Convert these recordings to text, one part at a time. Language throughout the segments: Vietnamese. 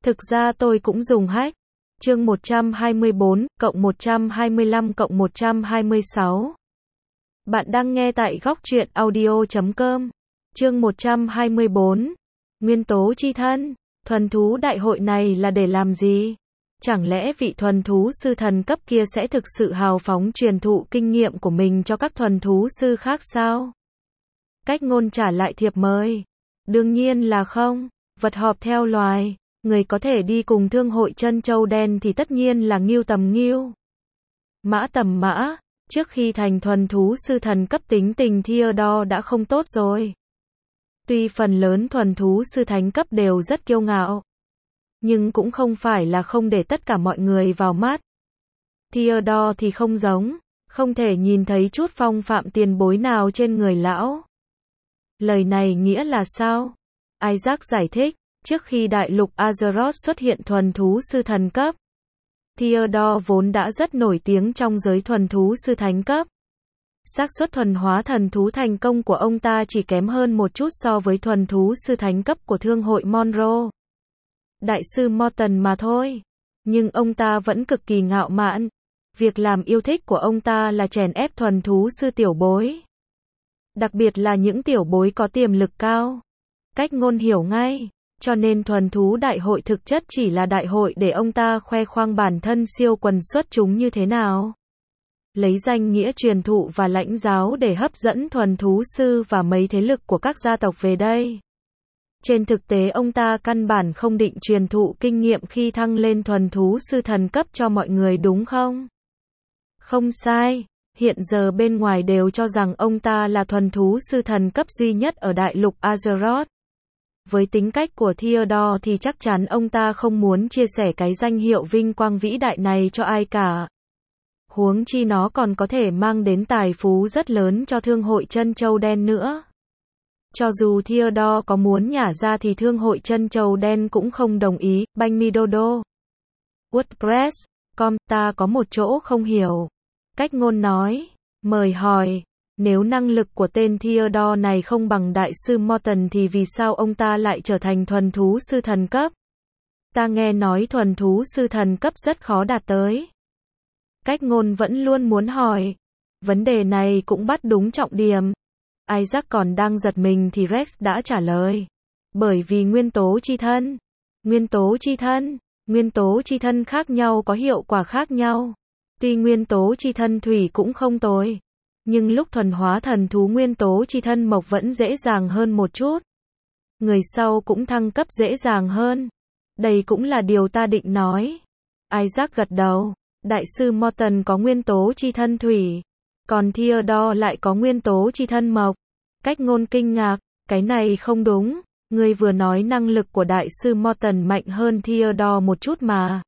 Thực ra tôi cũng dùng hack. Chương 124, cộng 125 cộng 126. Bạn đang nghe tại góc truyện audio.com. Chương 124. Nguyên tố chi thân. Thuần thú đại hội này là để làm gì? Chẳng lẽ vị thuần thú sư thần cấp kia sẽ thực sự hào phóng truyền thụ kinh nghiệm của mình cho các thuần thú sư khác sao? Cách ngôn trả lại thiệp mời. Đương nhiên là không. Vật họp theo loài. Người có thể đi cùng thương hội chân châu đen thì tất nhiên là ngưu tầm ngưu, mã tầm mã. Trước khi thành thuần thú sư thần cấp tính tình Theodore đã không tốt rồi. Tuy phần lớn thuần thú sư thánh cấp đều rất kiêu ngạo, nhưng cũng không phải là không để tất cả mọi người vào mắt. Theodore thì không giống, không thể nhìn thấy chút phong phạm tiền bối nào trên người lão. Lời này nghĩa là sao? Isaac giải thích. Trước khi đại lục Azeroth xuất hiện thuần thú sư thần cấp, Theodore vốn đã rất nổi tiếng trong giới thuần thú sư thánh cấp. Xác suất thuần hóa thần thú thành công của ông ta chỉ kém hơn một chút so với thuần thú sư thánh cấp của thương hội Monroe, đại sư Morton mà thôi. Nhưng ông ta vẫn cực kỳ ngạo mạn. Việc làm yêu thích của ông ta là chèn ép thuần thú sư tiểu bối, đặc biệt là những tiểu bối có tiềm lực cao. Cách ngôn hiểu ngay. Cho nên thuần thú đại hội thực chất chỉ là đại hội để ông ta khoe khoang bản thân siêu quần xuất chúng như thế nào. Lấy danh nghĩa truyền thụ và lãnh giáo để hấp dẫn thuần thú sư và mấy thế lực của các gia tộc về đây. Trên thực tế ông ta căn bản không định truyền thụ kinh nghiệm khi thăng lên thuần thú sư thần cấp cho mọi người đúng không? Không sai. Hiện giờ bên ngoài đều cho rằng ông ta là thuần thú sư thần cấp duy nhất ở đại lục Azeroth. Với tính cách của Theodore thì chắc chắn ông ta không muốn chia sẻ cái danh hiệu vinh quang vĩ đại này cho ai cả. Huống chi nó còn có thể mang đến tài phú rất lớn cho thương hội chân châu đen nữa. Cho dù Theodore có muốn nhả ra thì thương hội chân châu đen cũng không đồng ý. Banh mi dodo. WordPress.com. Ta có một chỗ không hiểu. Cách ngôn nói. Mời hỏi. Nếu năng lực của tên Theodore này không bằng đại sư Morton thì vì sao ông ta lại trở thành thuần thú sư thần cấp? Ta nghe nói thuần thú sư thần cấp rất khó đạt tới. Cách ngôn vẫn luôn muốn hỏi. Vấn đề này cũng bắt đúng trọng điểm. Isaac còn đang giật mình thì Rex đã trả lời. Bởi vì nguyên tố chi thân. Nguyên tố chi thân. Nguyên tố chi thân khác nhau có hiệu quả khác nhau. Tuy nguyên tố chi thân thủy cũng không tồi, nhưng lúc thuần hóa thần thú nguyên tố chi thân mộc vẫn dễ dàng hơn một chút. Người sau cũng thăng cấp dễ dàng hơn. Đây cũng là điều ta định nói. Isaac gật đầu. Đại sư Morton có nguyên tố chi thân thủy, còn Theodore lại có nguyên tố chi thân mộc. Cách ngôn kinh ngạc. Cái này không đúng. Ngươi vừa nói năng lực của đại sư Morton mạnh hơn Theodore một chút mà.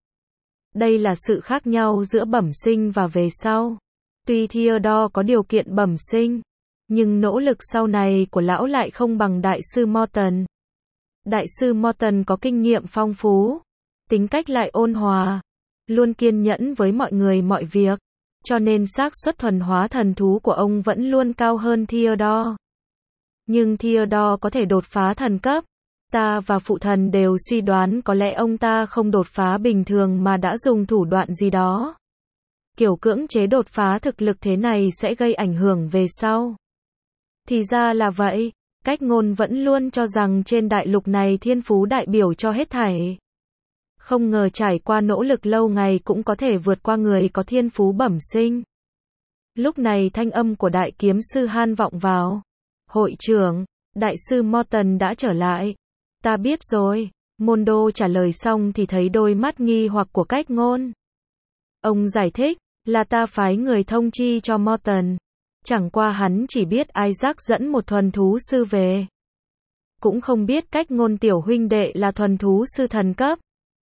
Đây là sự khác nhau giữa bẩm sinh và về sau. Tuy Theodore có điều kiện bẩm sinh, nhưng nỗ lực sau này của lão lại không bằng đại sư Morton. Đại sư Morton có kinh nghiệm phong phú, tính cách lại ôn hòa, luôn kiên nhẫn với mọi người mọi việc, cho nên xác suất thuần hóa thần thú của ông vẫn luôn cao hơn Theodore. Nhưng Theodore có thể đột phá thần cấp. Ta và phụ thần đều suy đoán có lẽ ông ta không đột phá bình thường mà đã dùng thủ đoạn gì đó. Kiểu cưỡng chế đột phá thực lực thế này sẽ gây ảnh hưởng về sau. Thì ra là vậy. Cách ngôn vẫn luôn cho rằng trên đại lục này thiên phú đại biểu cho hết thảy. Không ngờ trải qua nỗ lực lâu ngày cũng có thể vượt qua người có thiên phú bẩm sinh. Lúc này thanh âm của đại kiếm sư Han vọng vào. Hội trưởng, đại sư Morton đã trở lại. Ta biết rồi. Mondo trả lời xong thì thấy đôi mắt nghi hoặc của cách ngôn. Ông giải thích, là ta phái người thông chi cho Morton. Chẳng qua hắn chỉ biết Isaac dẫn một thuần thú sư về. Cũng không biết cách ngôn tiểu huynh đệ là thuần thú sư thần cấp.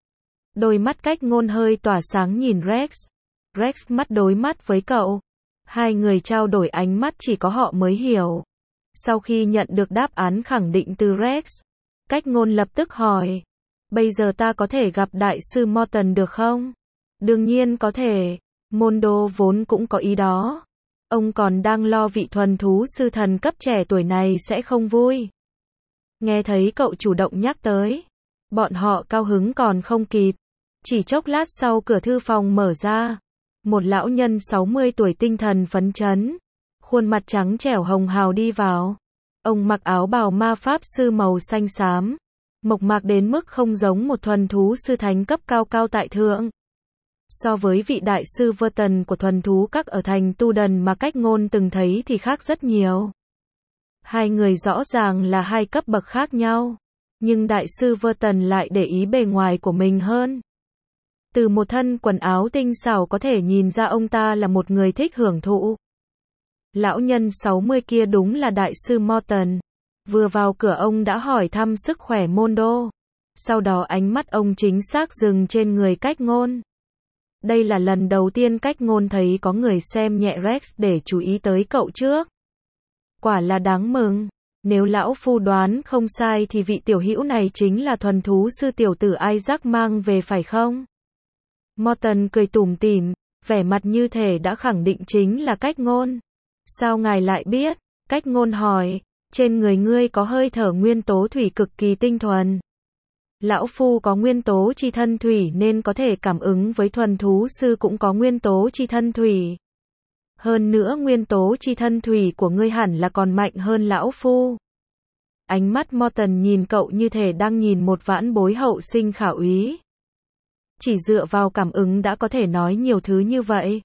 Đôi mắt cách ngôn hơi tỏa sáng nhìn Rex. Rex mắt đối mắt với cậu. Hai người trao đổi ánh mắt chỉ có họ mới hiểu. Sau khi nhận được đáp án khẳng định từ Rex, cách ngôn lập tức hỏi. Bây giờ ta có thể gặp đại sư Morton được không? Đương nhiên có thể. Mondo vốn cũng có ý đó. Ông còn đang lo vị thuần thú sư thần cấp trẻ tuổi này sẽ không vui. Nghe thấy cậu chủ động nhắc tới, Bọn họ cao hứng còn không kịp. Chỉ chốc lát sau cửa thư phòng mở ra. Một lão nhân 60 tuổi tinh thần phấn chấn. Khuôn mặt trắng trẻo hồng hào đi vào. Ông mặc áo bào ma pháp sư màu xanh xám. Mộc mạc đến mức không giống một thuần thú sư thánh cấp cao cao tại thượng. So với vị đại sư Verton của thuần thú các ở thành Tu Đần mà Cách Ngôn từng thấy thì khác rất nhiều. Hai người rõ ràng là hai cấp bậc khác nhau. Nhưng đại sư Verton lại để ý bề ngoài của mình hơn. Từ một thân quần áo tinh xảo có thể nhìn ra ông ta là một người thích hưởng thụ. Lão nhân 60 kia đúng là đại sư Morton. Vừa vào cửa ông đã hỏi thăm sức khỏe Mondo. Sau đó ánh mắt ông chính xác dừng trên người Cách Ngôn. Đây là lần đầu tiên Cách Ngôn thấy có người xem nhẹ Rex để chú ý tới cậu trước. Quả là đáng mừng. Nếu lão phu đoán không sai thì vị tiểu hữu này chính là thuần thú sư tiểu tử Isaac mang về phải không? Morton cười tủm tỉm, vẻ mặt như thể đã khẳng định chính là Cách Ngôn. Sao ngài lại biết? Cách Ngôn hỏi, trên người ngươi có hơi thở nguyên tố thủy cực kỳ tinh thuần. Lão phu có nguyên tố chi thân thủy nên có thể cảm ứng với thuần thú sư cũng có nguyên tố chi thân thủy. Hơn nữa nguyên tố chi thân thủy của ngươi hẳn là còn mạnh hơn lão phu. Ánh mắt Morton nhìn cậu như thể đang nhìn một vãn bối hậu sinh khả úy. Chỉ dựa vào cảm ứng đã có thể nói nhiều thứ như vậy.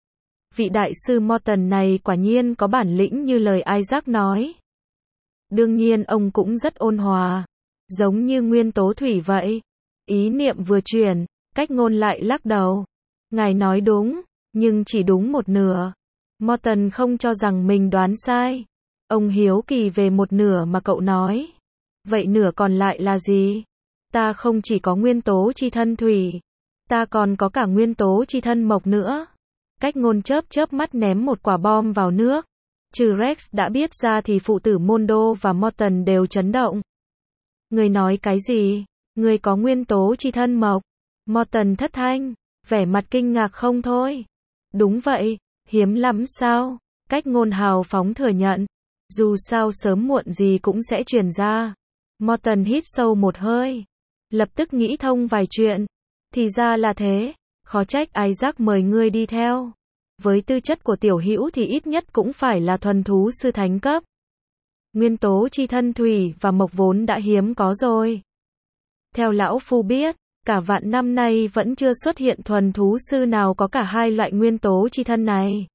Vị đại sư Morton này quả nhiên có bản lĩnh như lời Isaac nói. Đương nhiên ông cũng rất ôn hòa. Giống như nguyên tố thủy vậy. Ý niệm vừa chuyển, Cách Ngôn lại lắc đầu. Ngài nói đúng, nhưng chỉ đúng một nửa. Morton không cho rằng mình đoán sai. Ông hiếu kỳ về một nửa mà cậu nói. Vậy nửa còn lại là gì? Ta không chỉ có nguyên tố chi thân thủy. Ta còn có cả nguyên tố chi thân mộc nữa. Cách Ngôn chớp chớp mắt ném một quả bom vào nước. Trừ Rex đã biết ra thì phụ tử Mondo và Morton đều chấn động. Người nói cái gì? Người có nguyên tố chi thân mộc. Morton thất thanh, vẻ mặt kinh ngạc không thôi. Đúng vậy, hiếm lắm sao? Cách Ngôn hào phóng thừa nhận. Dù sao sớm muộn gì cũng sẽ truyền ra. Morton hít sâu một hơi. Lập tức nghĩ thông vài chuyện. Thì ra là thế. Khó trách Isaac mời ngươi đi theo. Với tư chất của tiểu hữu thì ít nhất cũng phải là thuần thú sư thánh cấp. Nguyên tố chi thân thủy và mộc vốn đã hiếm có rồi. Theo lão phu biết, cả vạn năm nay vẫn chưa xuất hiện thuần thú sư nào có cả hai loại nguyên tố chi thân này.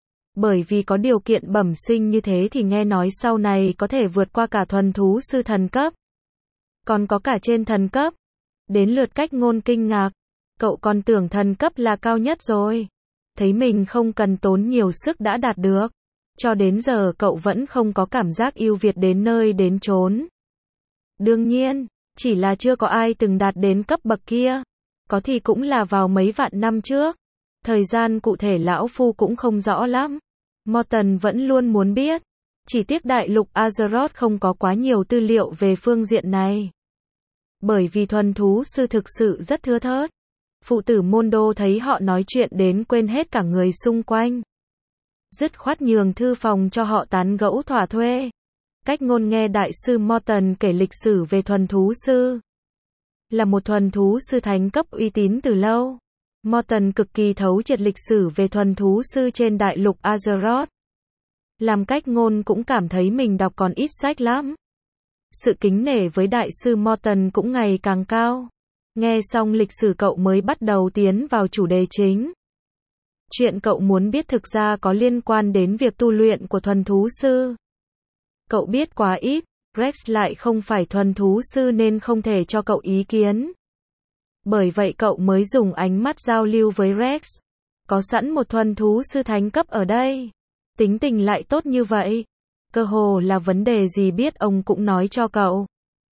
Bởi vì có điều kiện bẩm sinh như thế thì nghe nói sau này có thể vượt qua cả thuần thú sư thần cấp. Còn có cả trên thần cấp. Đến lượt Cách Ngôn kinh ngạc. Cậu còn tưởng thần cấp là cao nhất rồi. Thấy mình không cần tốn nhiều sức đã đạt được. Cho đến giờ cậu vẫn không có cảm giác ưu việt đến nơi đến chốn. Đương nhiên, chỉ là chưa có ai từng đạt đến cấp bậc kia. Có thì cũng là vào mấy vạn năm trước. Thời gian cụ thể lão phu cũng không rõ lắm. Morton vẫn luôn muốn biết. Chỉ tiếc đại lục Azeroth không có quá nhiều tư liệu về phương diện này. Bởi vì thuần thú sư thực sự rất thưa thớt. Phụ tử Mondo thấy họ nói chuyện đến quên hết cả người xung quanh. Dứt khoát nhường thư phòng cho họ tán gẫu thỏa thuê. Cách Ngôn nghe đại sư Morton kể lịch sử về thuần thú sư. Là một thuần thú sư thánh cấp uy tín từ lâu. Morton cực kỳ thấu triệt lịch sử về thuần thú sư trên đại lục Azeroth. Làm Cách Ngôn cũng cảm thấy mình đọc còn ít sách lắm. Sự kính nể với đại sư Morton cũng ngày càng cao. Nghe xong lịch sử cậu mới bắt đầu tiến vào chủ đề chính. Chuyện cậu muốn biết thực ra có liên quan đến việc tu luyện của thuần thú sư. Cậu biết quá ít, Rex lại không phải thuần thú sư nên không thể cho cậu ý kiến. Bởi vậy cậu mới dùng ánh mắt giao lưu với Rex. Có sẵn một thuần thú sư thánh cấp ở đây. Tính tình lại tốt như vậy. Cơ hồ là vấn đề gì biết ông cũng nói cho cậu.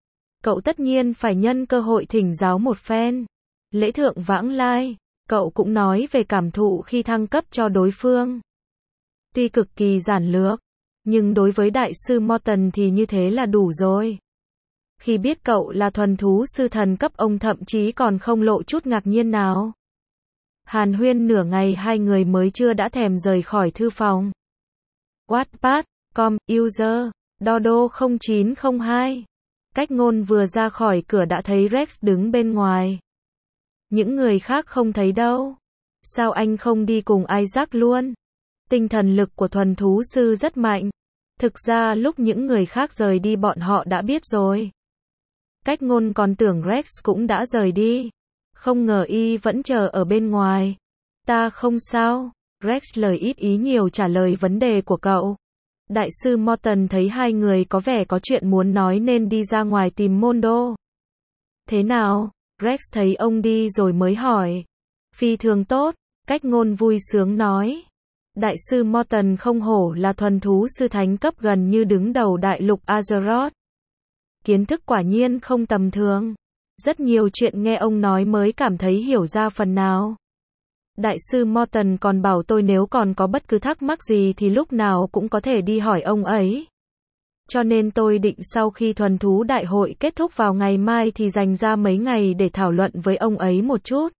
Cậu tất nhiên phải nhân cơ hội thỉnh giáo một phen. Lễ thượng vãng lai, cậu cũng nói về cảm thụ khi thăng cấp cho đối phương. Tuy cực kỳ giản lược, nhưng đối với đại sư Morton thì như thế là đủ rồi. Khi biết cậu là thuần thú sư thần cấp ông thậm chí còn không lộ chút ngạc nhiên nào. Hàn huyên nửa ngày hai người mới chưa đã thèm rời khỏi thư phòng. Wattpad, com, user, Dodo 0902 Cách ngôn vừa ra khỏi cửa đã thấy Rex đứng bên ngoài. Những người khác không thấy đâu. Sao anh không đi cùng Isaac luôn? Tinh thần lực của thuần thú sư rất mạnh. Thực ra lúc những người khác rời đi bọn họ đã biết rồi. Cách ngôn còn tưởng Rex cũng đã rời đi. Không ngờ y vẫn chờ ở bên ngoài. Ta không sao. Rex lời ít ý nhiều trả lời vấn đề của cậu. Đại sư Morton thấy hai người có vẻ có chuyện muốn nói nên đi ra ngoài tìm Mondo. Thế nào? Rex thấy ông đi rồi mới hỏi. Phi thường tốt, cách ngôn vui sướng nói. Đại sư Morton không hổ là thuần thú sư thánh cấp gần như đứng đầu đại lục Azeroth. Kiến thức quả nhiên không tầm thường. Rất nhiều chuyện nghe ông nói mới cảm thấy hiểu ra phần nào. Đại sư Morton còn bảo tôi nếu còn có bất cứ thắc mắc gì thì lúc nào cũng có thể đi hỏi ông ấy. Cho nên tôi định sau khi thuần thú đại hội kết thúc vào ngày mai thì dành ra mấy ngày để thảo luận với ông ấy một chút.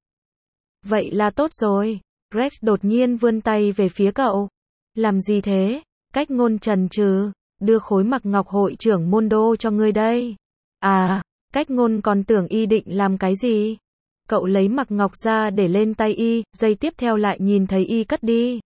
Vậy là tốt rồi. Rex đột nhiên vươn tay về phía cậu. Làm gì thế? Cách ngôn chần chừ. Đưa khối mặc ngọc hội trưởng Mondo cho ngươi đây. À, cách ngôn còn tưởng y định làm cái gì? Cậu lấy mặc ngọc ra để lên tay y, giây tiếp theo lại nhìn thấy y cất đi.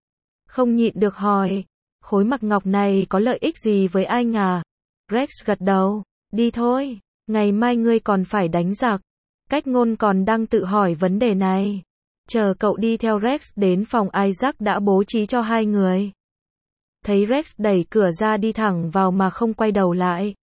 Không nhịn được hỏi, khối mặc ngọc này có lợi ích gì với anh à? Rex gật đầu, đi thôi, ngày mai ngươi còn phải đánh giặc. Cách ngôn còn đang tự hỏi vấn đề này. Chờ cậu đi theo Rex đến phòng Isaac đã bố trí cho hai người. Thấy Rex đẩy cửa ra đi thẳng vào mà không quay đầu lại.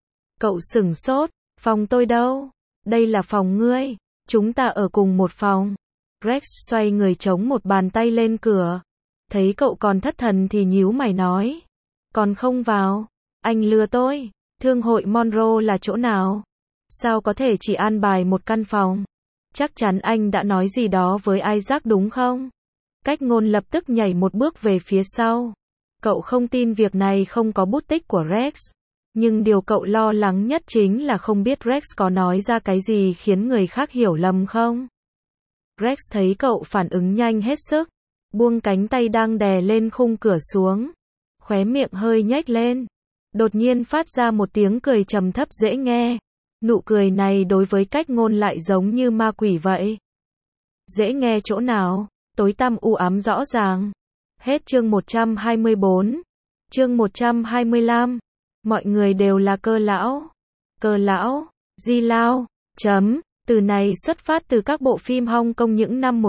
Cậu sửng sốt, phòng tôi đâu? Đây là phòng ngươi. Chúng ta ở cùng một phòng. Rex xoay người chống một bàn tay lên cửa. Thấy cậu còn thất thần thì nhíu mày nói. Còn không vào. Anh lừa tôi. Thương hội Monroe là chỗ nào? Sao có thể chỉ an bài một căn phòng? Chắc chắn anh đã nói gì đó với Isaac đúng không? Cách ngôn lập tức nhảy một bước về phía sau. Cậu không tin việc này không có bút tích của Rex. Nhưng điều cậu lo lắng nhất chính là không biết Rex có nói ra cái gì khiến người khác hiểu lầm không? Rex thấy cậu phản ứng nhanh hết sức. Buông cánh tay đang đè lên khung cửa xuống. Khóe miệng hơi nhếch lên. Đột nhiên phát ra một tiếng cười trầm thấp dễ nghe. Nụ cười này đối với cách ngôn lại giống như ma quỷ vậy. Dễ nghe chỗ nào? Tối tăm u ám rõ ràng. Hết chương 124. Chương 125. Mọi người đều là cơ lão. Cơ lão, Di Lao, từ này xuất phát từ các bộ phim Hong Kong những năm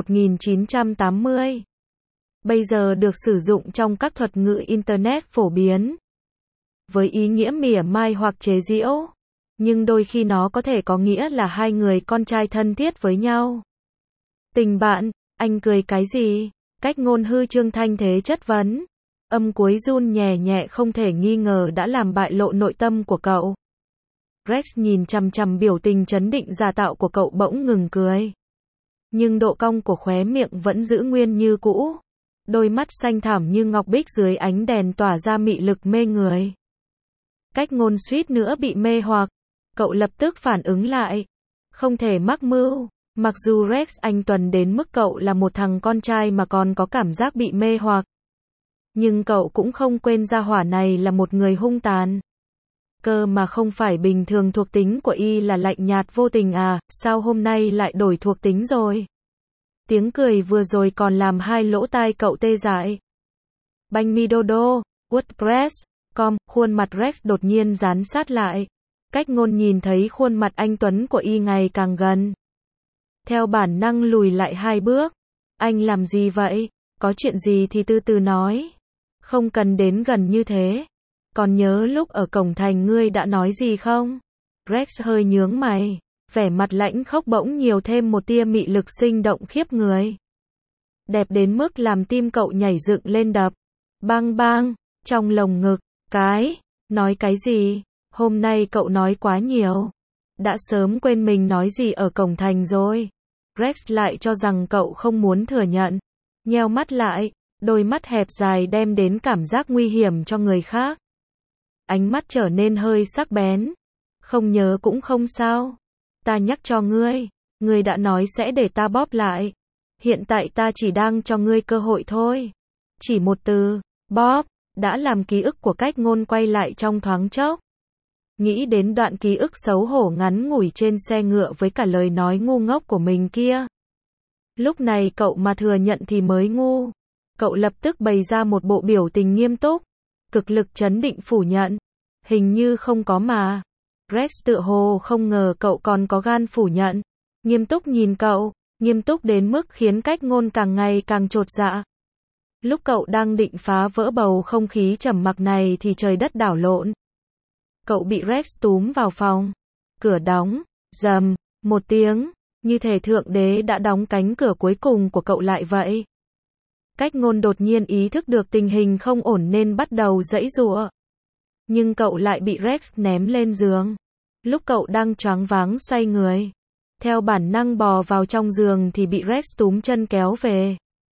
1980. Bây giờ được sử dụng trong các thuật ngữ Internet phổ biến. Với ý nghĩa mỉa mai hoặc chế giễu. Nhưng đôi khi nó có thể có nghĩa là hai người con trai thân thiết với nhau. Tình bạn, anh cười cái gì? Cách ngôn hư trương thanh thế chất vấn. Âm cuối run nhẹ nhẹ không thể nghi ngờ đã làm bại lộ nội tâm của cậu. Rex nhìn chằm chằm biểu tình trấn định giả tạo của cậu bỗng ngừng cười. Nhưng độ cong của khóe miệng vẫn giữ nguyên như cũ. Đôi mắt xanh thẳm như ngọc bích dưới ánh đèn tỏa ra mị lực mê người. Cách ngôn suýt nữa bị mê hoặc. Cậu lập tức phản ứng lại. Không thể mắc mưu. Mặc dù Rex anh tuần đến mức cậu là một thằng con trai mà còn có cảm giác bị mê hoặc. Nhưng cậu cũng không quên gia hỏa này là một người hung tàn. Cơ mà không phải bình thường thuộc tính của y là lạnh nhạt vô tình à, sao hôm nay lại đổi thuộc tính rồi? Tiếng cười vừa rồi còn làm hai lỗ tai cậu tê dại. Banh mi dodo, WordPress.com, khuôn mặt Rex đột nhiên dán sát lại. Cách ngôn nhìn thấy khuôn mặt anh tuấn của y ngày càng gần. Theo bản năng lùi lại hai bước. Anh làm gì vậy? Có chuyện gì thì từ từ nói. Không cần đến gần như thế. Còn nhớ lúc ở cổng thành ngươi đã nói gì không? Rex hơi nhướng mày. Vẻ mặt lãnh khốc bỗng nhiều thêm một tia mị lực sinh động khiếp người. Đẹp đến mức làm tim cậu nhảy dựng lên đập. Bang bang, trong lồng ngực. Nói cái gì? Hôm nay cậu nói quá nhiều. Đã sớm quên mình nói gì ở cổng thành rồi. Rex lại cho rằng cậu không muốn thừa nhận. Nheo mắt lại, đôi mắt hẹp dài đem đến cảm giác nguy hiểm cho người khác. Ánh mắt trở nên hơi sắc bén. Không nhớ cũng không sao. Ta nhắc cho ngươi, ngươi đã nói sẽ để ta bóp lại. Hiện tại ta chỉ đang cho ngươi cơ hội thôi. Chỉ một từ, bóp, đã làm ký ức của cách ngôn quay lại trong thoáng chốc. Nghĩ đến đoạn ký ức xấu hổ ngắn ngủi trên xe ngựa với cả lời nói ngu ngốc của mình kia. Lúc này cậu mà thừa nhận thì mới ngu. Cậu lập tức bày ra một bộ biểu tình nghiêm túc, cực lực trấn định phủ nhận. Hình như không có mà. Rex tựa hồ không ngờ cậu còn có gan phủ nhận. Nghiêm túc nhìn cậu, nghiêm túc đến mức khiến Cách Ngôn càng ngày càng chột dạ. Lúc cậu đang định phá vỡ bầu không khí trầm mặc này thì trời đất đảo lộn. Cậu bị Rex túm vào phòng. Cửa đóng, rầm, một tiếng, như thể Thượng Đế đã đóng cánh cửa cuối cùng của cậu lại vậy. Cách Ngôn đột nhiên ý thức được tình hình không ổn nên bắt đầu giãy giụa. Nhưng cậu lại bị Rex ném lên giường. Lúc cậu đang choáng váng xoay người, theo bản năng bò vào trong giường thì bị Rex túm chân kéo về.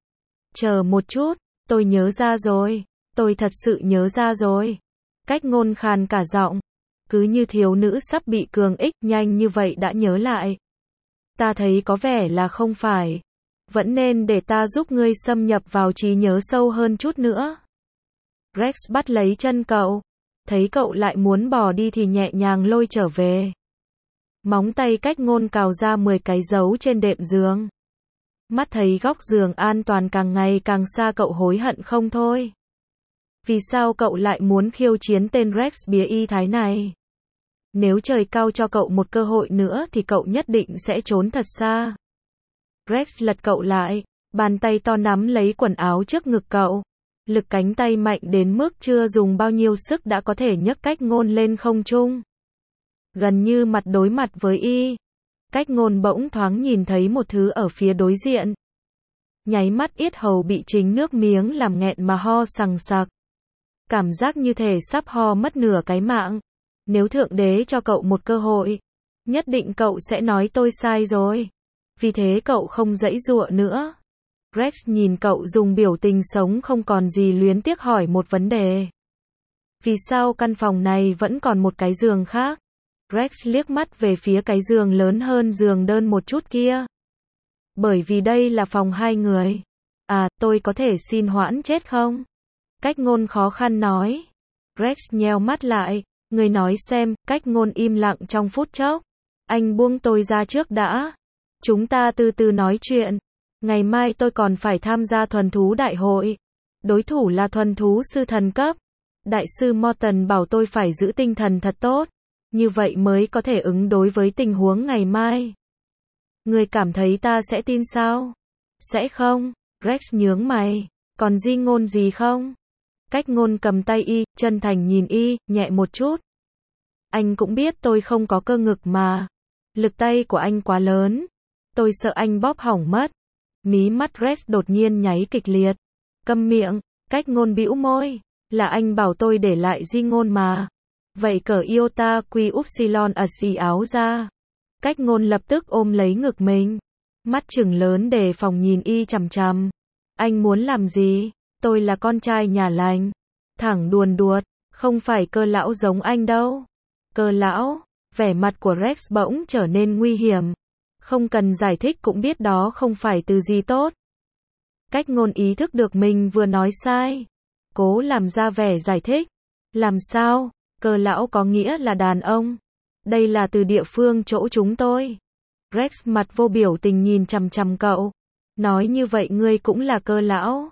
Chờ một chút, tôi nhớ ra rồi, tôi thật sự nhớ ra rồi. Cách Ngôn khàn cả giọng, cứ như thiếu nữ sắp bị cường ích, nhanh như vậy đã nhớ lại. Ta thấy có vẻ là không phải. Vẫn nên để ta giúp ngươi xâm nhập vào trí nhớ sâu hơn chút nữa. Rex bắt lấy chân cậu. Thấy cậu lại muốn bỏ đi thì nhẹ nhàng lôi trở về. Móng tay Cách Ngôn cào ra 10 cái dấu trên đệm giường. Mắt thấy góc giường an toàn càng ngày càng xa, cậu hối hận không thôi. Vì sao cậu lại muốn khiêu chiến tên Rex bía y thái này? Nếu trời cao cho cậu một cơ hội nữa thì cậu nhất định sẽ trốn thật xa. Rex lật cậu lại, bàn tay to nắm lấy quần áo trước ngực cậu. Lực cánh tay mạnh đến mức chưa dùng bao nhiêu sức đã có thể nhấc Cách Ngôn lên không trung. Gần như mặt đối mặt với y. Cách Ngôn bỗng thoáng nhìn thấy một thứ ở phía đối diện. Nháy mắt yết hầu bị chính nước miếng làm nghẹn mà ho sằng sặc. Cảm giác như thể sắp ho mất nửa cái mạng. Nếu Thượng Đế cho cậu một cơ hội, nhất định cậu sẽ nói tôi sai rồi. Vì thế cậu không giãy giụa nữa. Rex nhìn cậu dùng biểu tình sống không còn gì luyến tiếc hỏi một vấn đề. Vì sao căn phòng này vẫn còn một cái giường khác? Rex liếc mắt về phía cái giường lớn hơn giường đơn một chút kia. Bởi vì đây là phòng 2 người. À, tôi có thể xin hoãn chết không? Cách Ngôn khó khăn nói. Rex nheo mắt lại. Người nói xem. Cách Ngôn im lặng trong phút chốc. Anh buông tôi ra trước đã. Chúng ta từ từ nói chuyện. Ngày mai tôi còn phải tham gia thuần thú đại hội. Đối thủ là thuần thú sư thần cấp. Đại sư Morton bảo tôi phải giữ tinh thần thật tốt. Như vậy mới có thể ứng đối với tình huống ngày mai. Người cảm thấy ta sẽ tin sao? Sẽ không. Rex nhướng mày. Còn di ngôn gì không? Cách Ngôn cầm tay y, chân thành nhìn y, nhẹ một chút. Anh cũng biết tôi không có cơ ngực mà. Lực tay của anh quá lớn. Tôi sợ anh bóp hỏng mất. Mí mắt Rex đột nhiên nháy kịch liệt. Câm miệng. Cách Ngôn bĩu môi. Là anh bảo tôi để lại di ngôn mà. Vậy cởi iota quy upsilon ở xì áo ra. Cách Ngôn lập tức ôm lấy ngực mình. Mắt trừng lớn đề phòng nhìn y chằm chằm. Anh muốn làm gì? Tôi là con trai nhà lành. Thẳng đuồn đuột. Không phải Cơ lão giống anh đâu. Cơ lão. Vẻ mặt của Rex bỗng trở nên nguy hiểm. Không cần giải thích cũng biết đó không phải từ gì tốt. Cách Ngôn ý thức được mình vừa nói sai. Cố làm ra vẻ giải thích. Làm sao? Cơ lão có nghĩa là đàn ông. Đây là từ địa phương chỗ chúng tôi. Rex mặt vô biểu tình nhìn chằm chằm cậu. Nói như vậy ngươi cũng là cơ lão.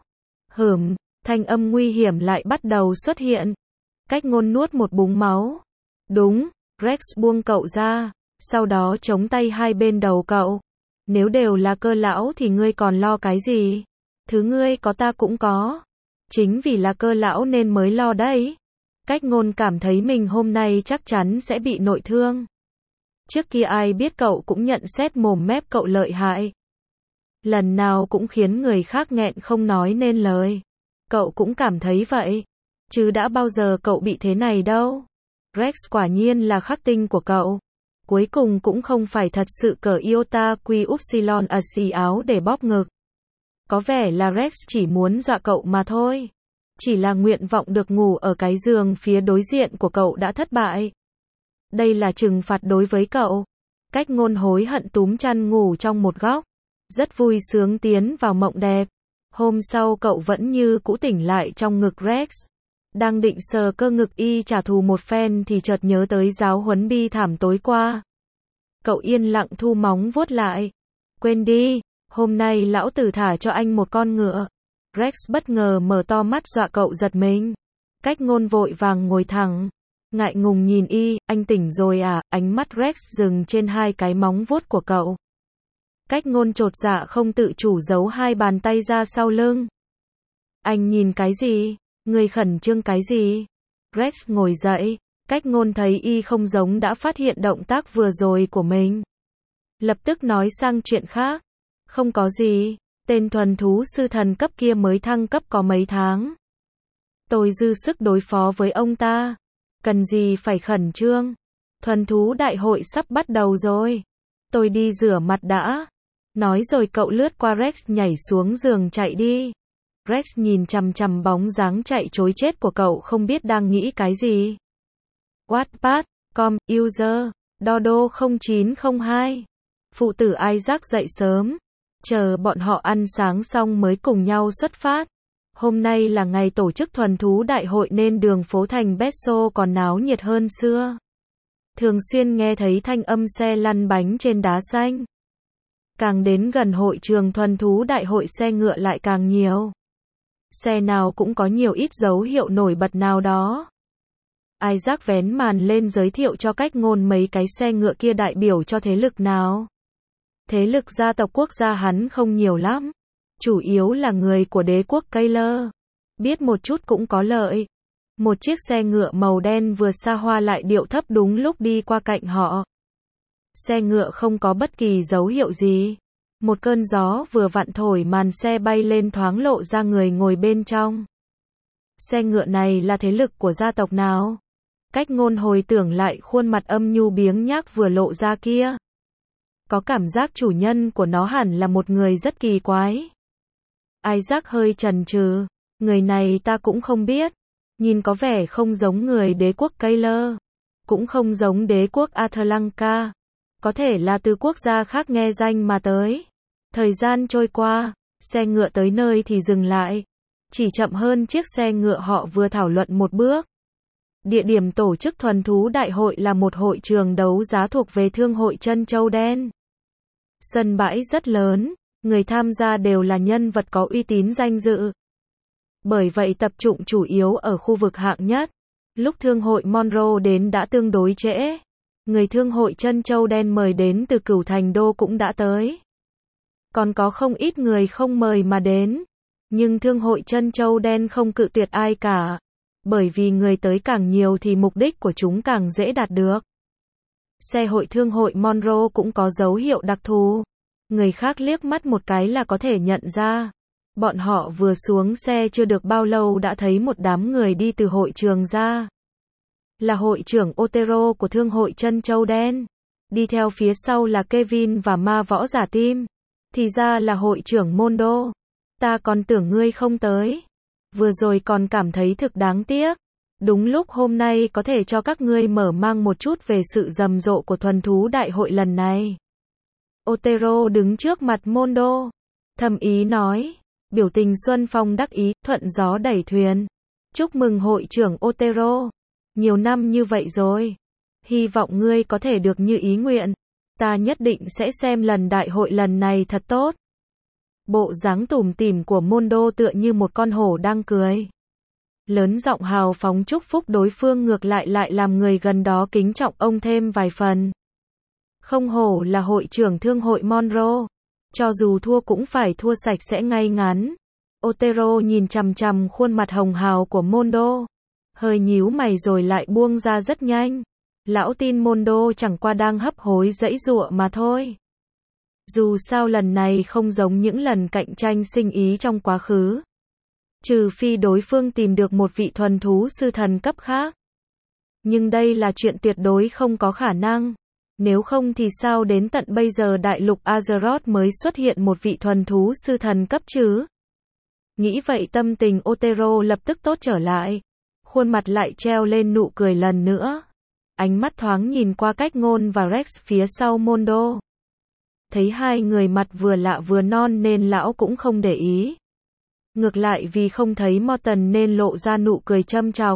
Thanh âm nguy hiểm lại bắt đầu xuất hiện. Cách Ngôn nuốt một búng máu. Đúng, Rex buông cậu ra. Sau đó chống tay hai bên đầu cậu. Nếu đều là cơ lão thì ngươi còn lo cái gì? Thứ ngươi có ta cũng có. Chính vì là cơ lão nên mới lo đấy. Cách Ngôn cảm thấy mình hôm nay chắc chắn sẽ bị nội thương. Trước kia ai biết cậu cũng nhận xét mồm mép cậu lợi hại. Lần nào cũng khiến người khác nghẹn không nói nên lời. Cậu cũng cảm thấy vậy. Chứ đã bao giờ cậu bị thế này đâu. Rex quả nhiên là khắc tinh của cậu. Cuối cùng cũng không phải thật sự cởi iota quy upsilon ở xì áo để bóp ngực. Có vẻ là Rex chỉ muốn dọa cậu mà thôi. Chỉ là nguyện vọng được ngủ ở cái giường phía đối diện của cậu đã thất bại. Đây là trừng phạt đối với cậu. Cách Ngôn hối hận túm chăn ngủ trong một góc. Rất vui sướng tiến vào mộng đẹp. Hôm sau cậu vẫn như cũ tỉnh lại trong ngực Rex. Đang định sờ cơ ngực y trả thù một phen thì chợt nhớ tới giáo huấn bi thảm tối qua. Cậu yên lặng thu móng vuốt lại. Quên đi, hôm nay lão tử thả cho anh một con ngựa. Rex bất ngờ mở to mắt dọa cậu giật mình. Cách Ngôn vội vàng ngồi thẳng. Ngại ngùng nhìn y, anh tỉnh rồi à? Ánh mắt Rex dừng trên hai cái móng vuốt của cậu. Cách Ngôn chột dạ không tự chủ giấu hai bàn tay ra sau lưng. Anh nhìn cái gì? Người khẩn trương cái gì? Rex ngồi dậy. Cách Ngôn thấy y không giống đã phát hiện động tác vừa rồi của mình. Lập tức nói sang chuyện khác. Không có gì, tên thuần thú sư thần cấp kia mới thăng cấp có mấy tháng. Tôi dư sức đối phó với ông ta. Cần gì phải khẩn trương. Thuần thú đại hội sắp bắt đầu rồi. Tôi đi rửa mặt đã. Nói rồi cậu lướt qua Rex nhảy xuống giường chạy đi. Rex nhìn chằm chằm bóng dáng chạy trối chết của cậu không biết đang nghĩ cái gì. Wattpad, com, user, Dodo 0902. Phụ tử Isaac dậy sớm. Chờ bọn họ ăn sáng xong mới cùng nhau xuất phát. Hôm nay là ngày tổ chức thuần thú đại hội nên đường phố thành Besso còn náo nhiệt hơn xưa. Thường xuyên nghe thấy thanh âm xe lăn bánh trên đá xanh. Càng đến gần hội trường thuần thú đại hội xe ngựa lại càng nhiều. Xe nào cũng có nhiều ít dấu hiệu nổi bật nào đó. Isaac vén màn lên giới thiệu cho Cách Ngôn mấy cái xe ngựa kia đại biểu cho thế lực nào. Thế lực gia tộc quốc gia hắn không nhiều lắm. Chủ yếu là người của đế quốc Kayler. Biết một chút cũng có lợi. Một chiếc xe ngựa màu đen vừa xa hoa lại điệu thấp đúng lúc đi qua cạnh họ. Xe ngựa không có bất kỳ dấu hiệu gì. Một cơn gió vừa vặn thổi màn xe bay lên thoáng lộ ra người ngồi bên trong. Xe ngựa này là thế lực của gia tộc nào? Cách Ngôn hồi tưởng lại khuôn mặt âm nhu biếng nhác vừa lộ ra kia. Có cảm giác chủ nhân của nó hẳn là một người rất kỳ quái. Isaac hơi chần chừ. Người này ta cũng không biết. Nhìn có vẻ không giống người đế quốc Kayler. Cũng không giống đế quốc Athlanka. Có thể là từ quốc gia khác nghe danh mà tới. Thời gian trôi qua, xe ngựa tới nơi thì dừng lại. Chỉ chậm hơn chiếc xe ngựa họ vừa thảo luận một bước. Địa điểm tổ chức thuần thú đại hội là một hội trường đấu giá thuộc về Thương hội Trân Châu Đen. Sân bãi rất lớn, người tham gia đều là nhân vật có uy tín danh dự. Bởi vậy tập trung chủ yếu ở khu vực hạng nhất. Lúc Thương hội Monroe đến đã tương đối trễ. Người Thương hội Trân Châu Đen mời đến từ Cửu Thành Đô cũng đã tới. Còn có không ít người không mời mà đến. Nhưng Thương hội Trân Châu Đen không cự tuyệt ai cả. Bởi vì người tới càng nhiều thì mục đích của chúng càng dễ đạt được. Xe hội Thương hội Monroe cũng có dấu hiệu đặc thù. Người khác liếc mắt một cái là có thể nhận ra. Bọn họ vừa xuống xe chưa được bao lâu đã thấy một đám người đi từ hội trường ra. Là hội trưởng Otero của Thương hội Trân Châu Đen. Đi theo phía sau là Kevin và ma võ giả Tim. Thì ra là hội trưởng Mondo. Ta còn tưởng ngươi không tới. Vừa rồi còn cảm thấy thực đáng tiếc. Đúng lúc hôm nay có thể cho các ngươi mở mang một chút về sự rầm rộ của thuần thú đại hội lần này. Otero đứng trước mặt Mondo. Thầm ý nói. Biểu tình xuân phong đắc ý, thuận gió đẩy thuyền. Chúc mừng hội trưởng Otero. Nhiều năm như vậy rồi. Hy vọng ngươi có thể được như ý nguyện. Ta nhất định sẽ xem lần đại hội lần này thật tốt. Bộ dáng tủm tỉm của Mondo tựa như một con hổ đang cười. Lớn giọng hào phóng chúc phúc đối phương ngược lại làm người gần đó kính trọng ông thêm vài phần. Không hổ là hội trưởng Thương hội Monroe. Cho dù thua cũng phải thua sạch sẽ ngay ngắn. Otero nhìn chằm chằm khuôn mặt hồng hào của Mondo. Hơi nhíu mày rồi lại buông ra rất nhanh. Lão tin Mondo chẳng qua đang hấp hối giãy giụa mà thôi. Dù sao lần này không giống những lần cạnh tranh sinh ý trong quá khứ. Trừ phi đối phương tìm được một vị thuần thú sư thần cấp khác. Nhưng đây là chuyện tuyệt đối không có khả năng. Nếu không thì sao đến tận bây giờ đại lục Azeroth mới xuất hiện một vị thuần thú sư thần cấp chứ? Nghĩ vậy tâm tình Otero lập tức tốt trở lại. Khuôn mặt lại treo lên nụ cười lần nữa. Ánh mắt thoáng nhìn qua Cách Ngôn và Rex phía sau Mondo. Thấy hai người mặt vừa lạ vừa non nên lão cũng không để ý. Ngược lại vì không thấy Morton nên lộ ra nụ cười châm chọc.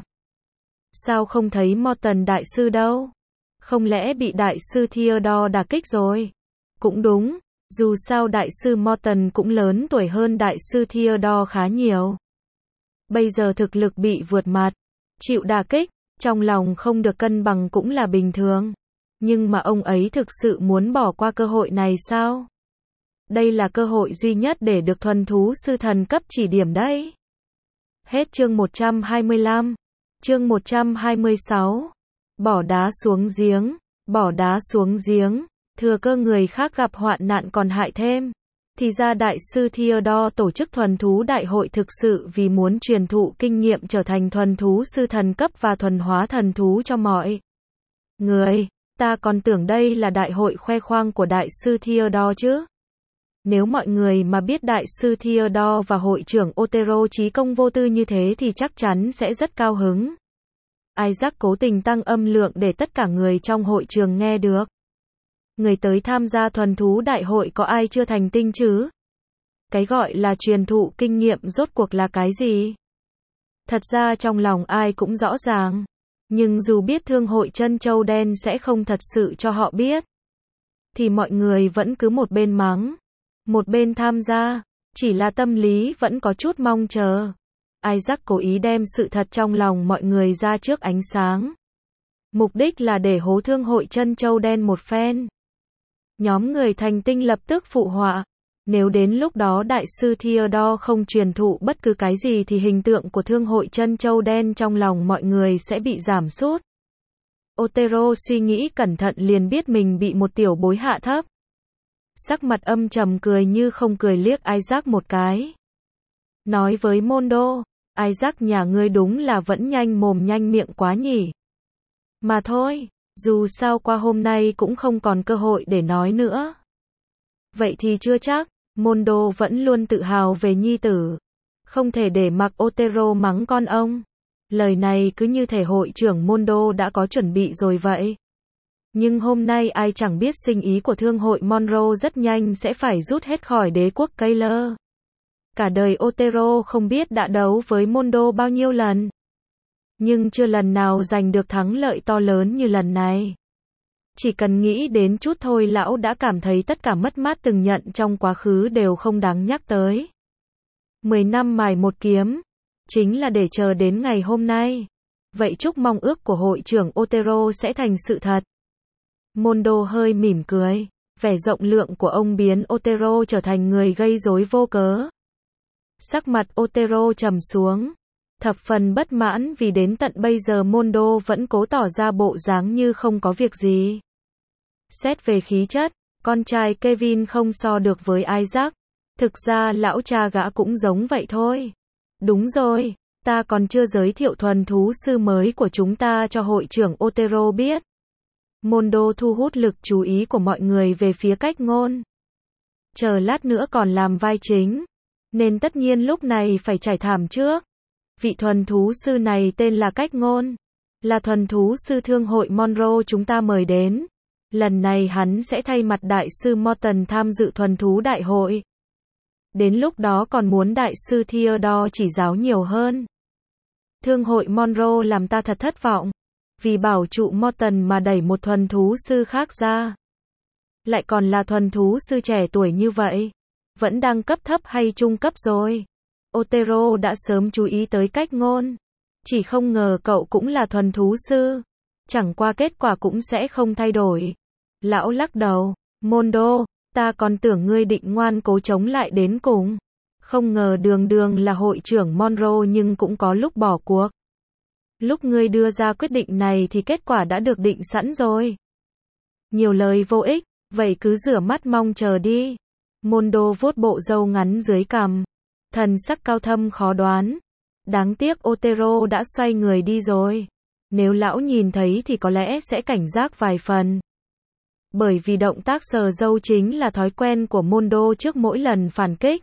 Sao không thấy Morton đại sư đâu? Không lẽ bị đại sư Theodore đả kích rồi? Cũng đúng, dù sao đại sư Morton cũng lớn tuổi hơn đại sư Theodore khá nhiều. Bây giờ thực lực bị vượt mặt, chịu đả kích, trong lòng không được cân bằng cũng là bình thường. Nhưng mà ông ấy thực sự muốn bỏ qua cơ hội này sao? Đây là cơ hội duy nhất để được thuần thú sư thần cấp chỉ điểm đấy. Hết chương 125. Chương 126. Bỏ đá xuống giếng. Bỏ đá xuống giếng. Thừa cơ người khác gặp hoạn nạn còn hại thêm. Thì ra đại sư Theodore tổ chức thuần thú đại hội thực sự vì muốn truyền thụ kinh nghiệm trở thành thuần thú sư thần cấp và thuần hóa thần thú cho mọi người. Ta còn tưởng đây là đại hội khoe khoang của đại sư Theodore chứ. Nếu mọi người mà biết đại sư Theodore và hội trưởng Otero trí công vô tư như thế thì chắc chắn sẽ rất cao hứng. Isaac cố tình tăng âm lượng để tất cả người trong hội trường nghe được. Người tới tham gia thuần thú đại hội có ai chưa thành tinh chứ? Cái gọi là truyền thụ kinh nghiệm rốt cuộc là cái gì? Thật ra trong lòng ai cũng rõ ràng. Nhưng dù biết thương hội chân châu đen sẽ không thật sự cho họ biết, thì mọi người vẫn cứ một bên mắng, một bên tham gia, chỉ là tâm lý vẫn có chút mong chờ. Isaac cố ý đem sự thật trong lòng mọi người ra trước ánh sáng. Mục đích là để hố thương hội chân châu đen một phen. Nhóm người thành tinh lập tức phụ họa. Nếu đến lúc đó đại sư Theodore không truyền thụ bất cứ cái gì thì hình tượng của thương hội chân châu đen trong lòng mọi người sẽ bị giảm sút. Otero suy nghĩ cẩn thận liền biết mình bị một tiểu bối hạ thấp. Sắc mặt âm trầm cười như không cười liếc Isaac một cái. Nói với Mondo, Isaac nhà ngươi đúng là vẫn nhanh mồm nhanh miệng quá nhỉ. Mà thôi, dù sao qua hôm nay cũng không còn cơ hội để nói nữa. Vậy thì chưa chắc, Mondo vẫn luôn tự hào về nhi tử. Không thể để mặc Otero mắng con ông. Lời này cứ như thể hội trưởng Mondo đã có chuẩn bị rồi vậy. Nhưng hôm nay ai chẳng biết sinh ý của thương hội Monroe rất nhanh sẽ phải rút hết khỏi đế quốc Keylor. Cả đời Otero không biết đã đấu với Mondo bao nhiêu lần. Nhưng chưa lần nào giành được thắng lợi to lớn như lần này. Chỉ cần nghĩ đến chút thôi lão đã cảm thấy tất cả mất mát từng nhận trong quá khứ đều không đáng nhắc tới. 10 năm mài một kiếm, chính là để chờ đến ngày hôm nay. Vậy chúc mong ước của hội trưởng Otero sẽ thành sự thật. Mondo hơi mỉm cười, vẻ rộng lượng của ông biến Otero trở thành người gây rối vô cớ. Sắc mặt Otero trầm xuống, thập phần bất mãn vì đến tận bây giờ Mondo vẫn cố tỏ ra bộ dáng như không có việc gì. Xét về khí chất, con trai Kevin không so được với Isaac. Thực ra lão cha gã cũng giống vậy thôi. Đúng rồi, ta còn chưa giới thiệu thuần thú sư mới của chúng ta cho hội trưởng Otero biết. Mondo thu hút lực chú ý của mọi người về phía Cách Ngôn. Chờ lát nữa còn làm vai chính, nên tất nhiên lúc này phải trải thảm trước. Vị thuần thú sư này tên là Cách Ngôn, là thuần thú sư thương hội Monroe chúng ta mời đến. Lần này hắn sẽ thay mặt đại sư Morton tham dự thuần thú đại hội. Đến lúc đó còn muốn đại sư Theodore chỉ giáo nhiều hơn. Thương hội Monroe làm ta thật thất vọng. Vì bảo trụ Morton mà đẩy một thuần thú sư khác ra. Lại còn là thuần thú sư trẻ tuổi như vậy. Vẫn đang cấp thấp hay trung cấp rồi. Otero đã sớm chú ý tới Cách Ngôn. Chỉ không ngờ cậu cũng là thuần thú sư. Chẳng qua kết quả cũng sẽ không thay đổi. Lão lắc đầu, Mondo, ta còn tưởng ngươi định ngoan cố chống lại đến cùng. Không ngờ đường đường là hội trưởng Monroe nhưng cũng có lúc bỏ cuộc. Lúc ngươi đưa ra quyết định này thì kết quả đã được định sẵn rồi. Nhiều lời vô ích, vậy cứ rửa mắt mong chờ đi. Mondo vuốt bộ râu ngắn dưới cằm. Thần sắc cao thâm khó đoán. Đáng tiếc Otero đã xoay người đi rồi. Nếu lão nhìn thấy thì có lẽ sẽ cảnh giác vài phần. Bởi vì động tác sờ râu chính là thói quen của Mondo trước mỗi lần phản kích.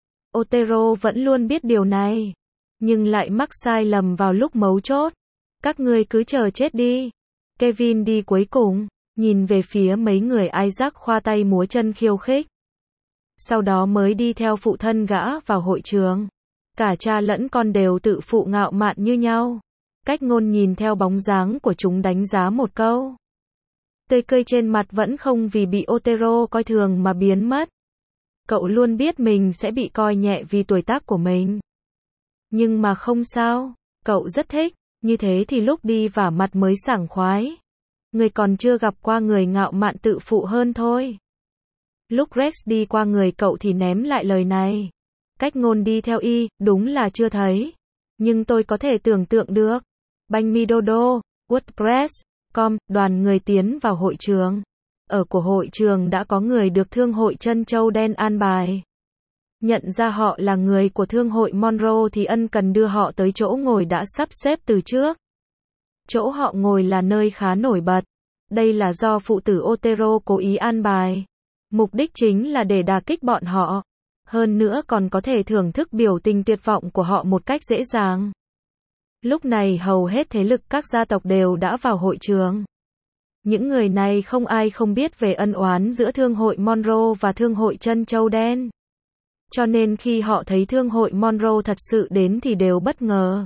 Otero vẫn luôn biết điều này. Nhưng lại mắc sai lầm vào lúc mấu chốt. Các ngươi cứ chờ chết đi. Kevin đi cuối cùng, nhìn về phía mấy người Isaac khoa tay múa chân khiêu khích. Sau đó mới đi theo phụ thân gã vào hội trường. Cả cha lẫn con đều tự phụ ngạo mạn như nhau. Cách ngôn nhìn theo bóng dáng của chúng đánh giá một câu. Tươi cười trên mặt vẫn không vì bị Otero coi thường mà biến mất. Cậu luôn biết mình sẽ bị coi nhẹ vì tuổi tác của mình. Nhưng mà không sao, cậu rất thích, như thế thì lúc đi vả mặt mới sảng khoái. Người còn chưa gặp qua người ngạo mạn tự phụ hơn thôi. Lúc Rex đi qua người cậu thì ném lại lời này. Cách ngôn đi theo y, đúng là chưa thấy. Nhưng tôi có thể tưởng tượng được. Banh mi dodo, WordPress.com, đoàn người tiến vào hội trường. Ở của hội trường đã có người được thương hội Trân Châu Đen an bài. Nhận ra họ là người của thương hội Monroe thì ân cần đưa họ tới chỗ ngồi đã sắp xếp từ trước. Chỗ họ ngồi là nơi khá nổi bật. Đây là do phụ tử Otero cố ý an bài. Mục đích chính là để đả kích bọn họ. Hơn nữa còn có thể thưởng thức biểu tình tuyệt vọng của họ một cách dễ dàng. Lúc này hầu hết thế lực các gia tộc đều đã vào hội trường. Những người này không ai không biết về ân oán giữa thương hội Monroe và thương hội Trân Châu Đen. Cho nên khi họ thấy thương hội Monroe thật sự đến thì đều bất ngờ.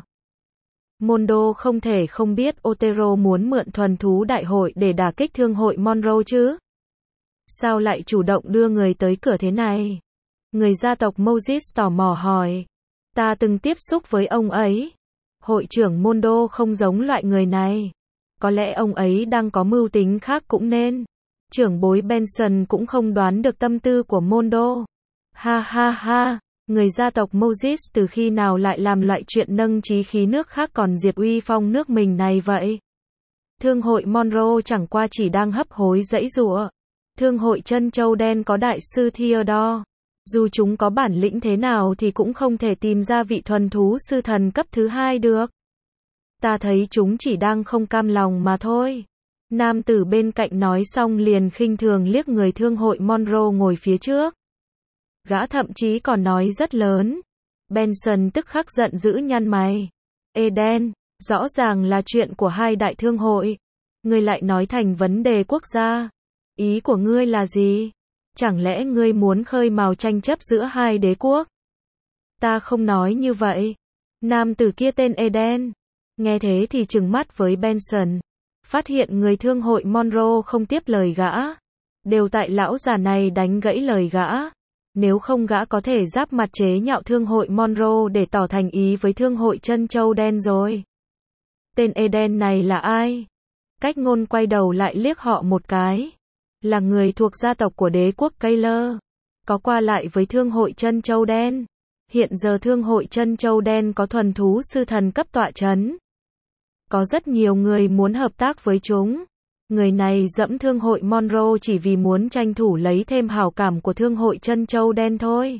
Mondo không thể không biết Otero muốn mượn thuần thú đại hội để đả kích thương hội Monroe chứ. Sao lại chủ động đưa người tới cửa thế này? Người gia tộc Moses tò mò hỏi. Ta từng tiếp xúc với ông ấy. Hội trưởng Mondo không giống loại người này. Có lẽ ông ấy đang có mưu tính khác cũng nên. Trưởng bối Benson cũng không đoán được tâm tư của Mondo. Ha ha ha, người gia tộc Moses từ khi nào lại làm loại chuyện nâng chí khí nước khác còn diệt uy phong nước mình này vậy? Thương hội Monroe chẳng qua chỉ đang hấp hối giãy giụa. Thương hội Trân Châu Đen có đại sư Theodore. Dù chúng có bản lĩnh thế nào thì cũng không thể tìm ra vị thuần thú sư thần cấp thứ hai được. Ta thấy chúng chỉ đang không cam lòng mà thôi. Nam tử bên cạnh nói xong liền khinh thường liếc người thương hội Monroe ngồi phía trước. Gã thậm chí còn nói rất lớn. Benson tức khắc giận dữ nhăn mày. Eden, rõ ràng là chuyện của hai đại thương hội. Ngươi lại nói thành vấn đề quốc gia. Ý của ngươi là gì? Chẳng lẽ ngươi muốn khơi mào tranh chấp giữa hai đế quốc? Ta không nói như vậy. Nam tử kia tên Eden. Nghe thế thì trừng mắt với Benson. Phát hiện người thương hội Monroe không tiếp lời gã. Đều tại lão già này đánh gãy lời gã. Nếu không gã có thể giáp mặt chế nhạo thương hội Monroe để tỏ thành ý với thương hội Trân Châu Đen rồi. Tên Eden này là ai? Cách ngôn quay đầu lại liếc họ một cái. Là người thuộc gia tộc của đế quốc Keylor. Có qua lại với thương hội Trân Châu Đen. Hiện giờ thương hội Trân Châu Đen có thuần thú sư thần cấp tọa chấn. Có rất nhiều người muốn hợp tác với chúng. Người này dẫm thương hội Monroe chỉ vì muốn tranh thủ lấy thêm hảo cảm của thương hội Trân Châu Đen thôi.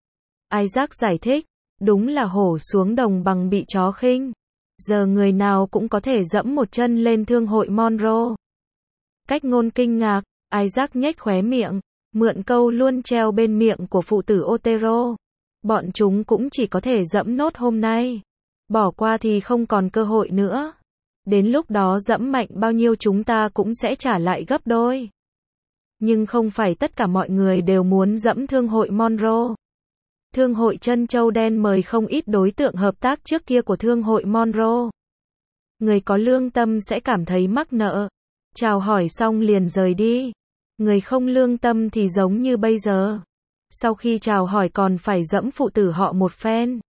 Isaac giải thích, đúng là hổ xuống đồng bằng bị chó khinh. Giờ người nào cũng có thể dẫm một chân lên thương hội Monroe. Cách ngôn kinh ngạc, Isaac nhếch khóe miệng, mượn câu luôn treo bên miệng của phụ tử Otero. Bọn chúng cũng chỉ có thể dẫm nốt hôm nay. Bỏ qua thì không còn cơ hội nữa. Đến lúc đó dẫm mạnh bao nhiêu chúng ta cũng sẽ trả lại gấp đôi. Nhưng không phải tất cả mọi người đều muốn dẫm thương hội Monroe. Thương hội Trân Châu Đen mời không ít đối tượng hợp tác trước kia của thương hội Monroe. Người có lương tâm sẽ cảm thấy mắc nợ. Chào hỏi xong liền rời đi. Người không lương tâm thì giống như bây giờ. Sau khi chào hỏi còn phải dẫm phụ tử họ một phen.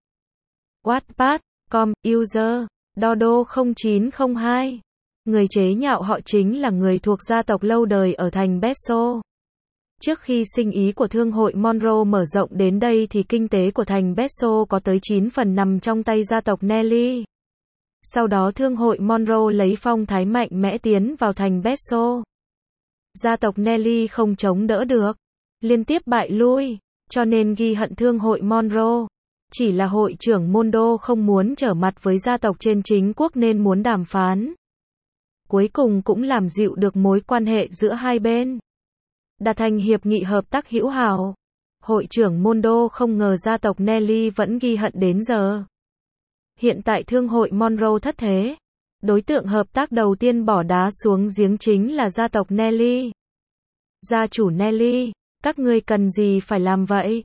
Wattpad.com, user Dodo 0902. Người chế nhạo họ chính là người thuộc gia tộc lâu đời ở thành Besso. Trước khi sinh ý của thương hội Monroe mở rộng đến đây thì kinh tế của thành Besso có tới 9 phần nằm trong tay gia tộc Nelly. Sau đó thương hội Monroe lấy phong thái mạnh mẽ tiến vào thành Besso. Gia tộc Nelly không chống đỡ được, liên tiếp bại lui, cho nên ghi hận thương hội Monroe. Chỉ là hội trưởng Mondo không muốn trở mặt với gia tộc trên chính quốc nên muốn đàm phán. Cuối cùng cũng làm dịu được mối quan hệ giữa hai bên. Đạt thành hiệp nghị hợp tác hữu hảo. Hội trưởng Mondo không ngờ gia tộc Nelly vẫn ghi hận đến giờ. Hiện tại thương hội Monroe thất thế. Đối tượng hợp tác đầu tiên bỏ đá xuống giếng chính là gia tộc Nelly. Gia chủ Nelly, các ngươi cần gì phải làm vậy?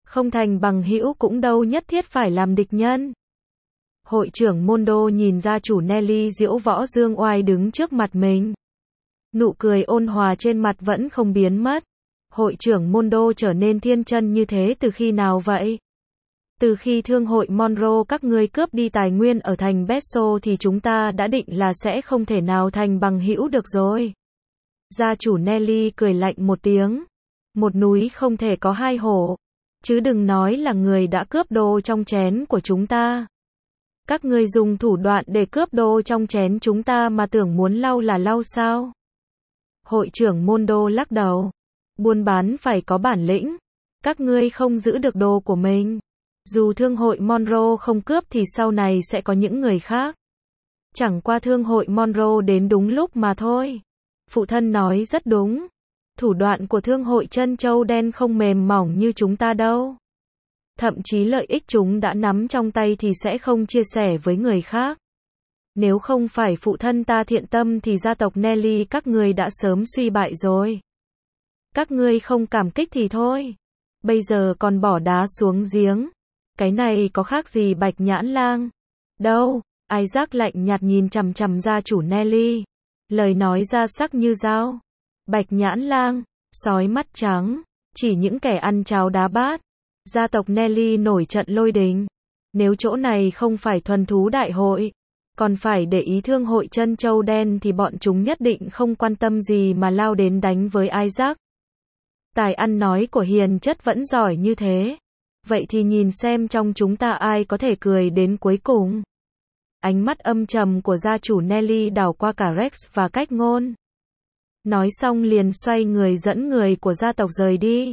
Không thành bằng hữu cũng đâu nhất thiết phải làm địch nhân. Hội trưởng Mondo nhìn gia chủ Nelly diễu võ dương oai đứng trước mặt mình. Nụ cười ôn hòa trên mặt vẫn không biến mất. Hội trưởng Mondo trở nên thiên chân như thế từ khi nào vậy? Từ khi thương hội Monroe các ngươi cướp đi tài nguyên ở thành Besso thì chúng ta đã định là sẽ không thể nào thành bằng hữu được rồi. Gia chủ Nelly cười lạnh một tiếng. Một núi không thể có hai hổ. Chứ đừng nói là người đã cướp đồ trong chén của chúng ta. Các ngươi dùng thủ đoạn để cướp đồ trong chén chúng ta mà tưởng muốn lau là lau sao? Hội trưởng Mondo lắc đầu. Buôn bán phải có bản lĩnh. Các ngươi không giữ được đồ của mình. Dù thương hội Monroe không cướp thì sau này sẽ có những người khác. Chẳng qua thương hội Monroe đến đúng lúc mà thôi. Phụ thân nói rất đúng. Thủ đoạn của thương hội Trân Châu Đen không mềm mỏng như chúng ta đâu. Thậm chí lợi ích chúng đã nắm trong tay thì sẽ không chia sẻ với người khác. Nếu không phải phụ thân ta thiện tâm thì gia tộc Nelly các ngươi đã sớm suy bại rồi. Các ngươi không cảm kích thì thôi. Bây giờ còn bỏ đá xuống giếng. Cái này có khác gì Bạch Nhãn Lang? Đâu? Isaac lạnh nhạt nhìn chằm chằm gia chủ Nelly. Lời nói ra sắc như dao. Bạch Nhãn Lang, sói mắt trắng, chỉ những kẻ ăn cháo đá bát. Gia tộc Nelly nổi trận lôi đình. Nếu chỗ này không phải thuần thú đại hội, còn phải để ý thương hội Trân Châu Đen thì bọn chúng nhất định không quan tâm gì mà lao đến đánh với Isaac. Tài ăn nói của hiền chất vẫn giỏi như thế. Vậy thì nhìn xem trong chúng ta ai có thể cười đến cuối cùng. Ánh mắt âm trầm của gia chủ Nelly đảo qua cả Rex và Cách Ngôn. Nói xong liền xoay người dẫn người của gia tộc rời đi.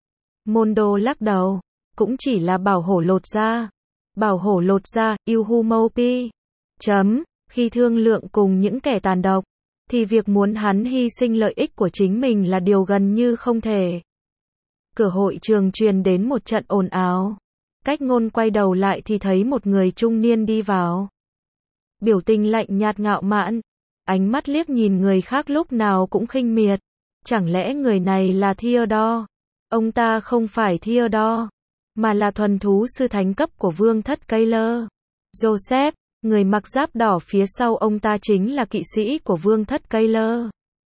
Mondo lắc đầu. Cũng chỉ là bảo hổ lột da. Bảo hổ lột da, Yuhu Mopi. Khi thương lượng cùng những kẻ tàn độc, thì việc muốn hắn hy sinh lợi ích của chính mình là điều gần như không thể. Cửa hội trường truyền đến một trận ồn ào. Cách Ngôn quay đầu lại thì thấy một người trung niên đi vào. Biểu tình lạnh nhạt ngạo mạn. Ánh mắt liếc nhìn người khác lúc nào cũng khinh miệt. Chẳng lẽ người này là Theodore? Ông ta không phải Theodore, mà là thuần thú sư thánh cấp của vương thất Keller. Joseph, người mặc giáp đỏ phía sau ông ta chính là kỵ sĩ của vương thất Keller.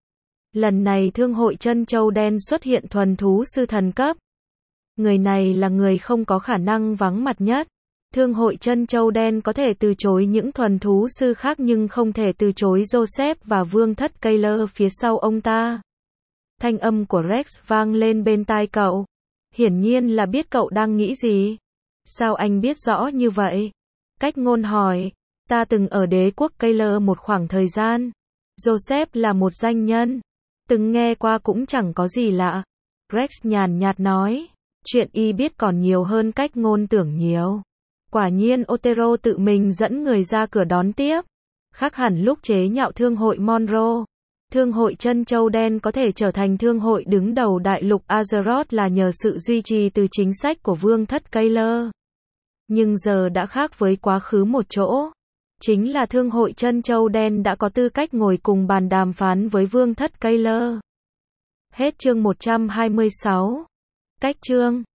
Lần này thương hội Trân Châu Đen xuất hiện thuần thú sư thần cấp. Người này là người không có khả năng vắng mặt nhất. Thương hội Trân Châu Đen có thể từ chối những thuần thú sư khác nhưng không thể từ chối Joseph và vương thất Keller phía sau ông ta. Thanh âm của Rex vang lên bên tai cậu. Hiển nhiên là biết cậu đang nghĩ gì. Sao anh biết rõ như vậy? Cách Ngôn hỏi. Ta từng ở đế quốc Keller một khoảng thời gian. Joseph là một danh nhân. Từng nghe qua cũng chẳng có gì lạ. Rex nhàn nhạt nói. Chuyện y biết còn nhiều hơn Cách Ngôn tưởng nhiều. Quả nhiên Otero tự mình dẫn người ra cửa đón tiếp. Khác hẳn lúc chế nhạo thương hội Monroe. Thương hội Trân Châu Đen có thể trở thành thương hội đứng đầu đại lục Azeroth là nhờ sự duy trì từ chính sách của vương thất Keller. Nhưng giờ đã khác với quá khứ một chỗ. Chính là thương hội Trân Châu Đen đã có tư cách ngồi cùng bàn đàm phán với vương thất Keller. Hết chương 126. Cách chương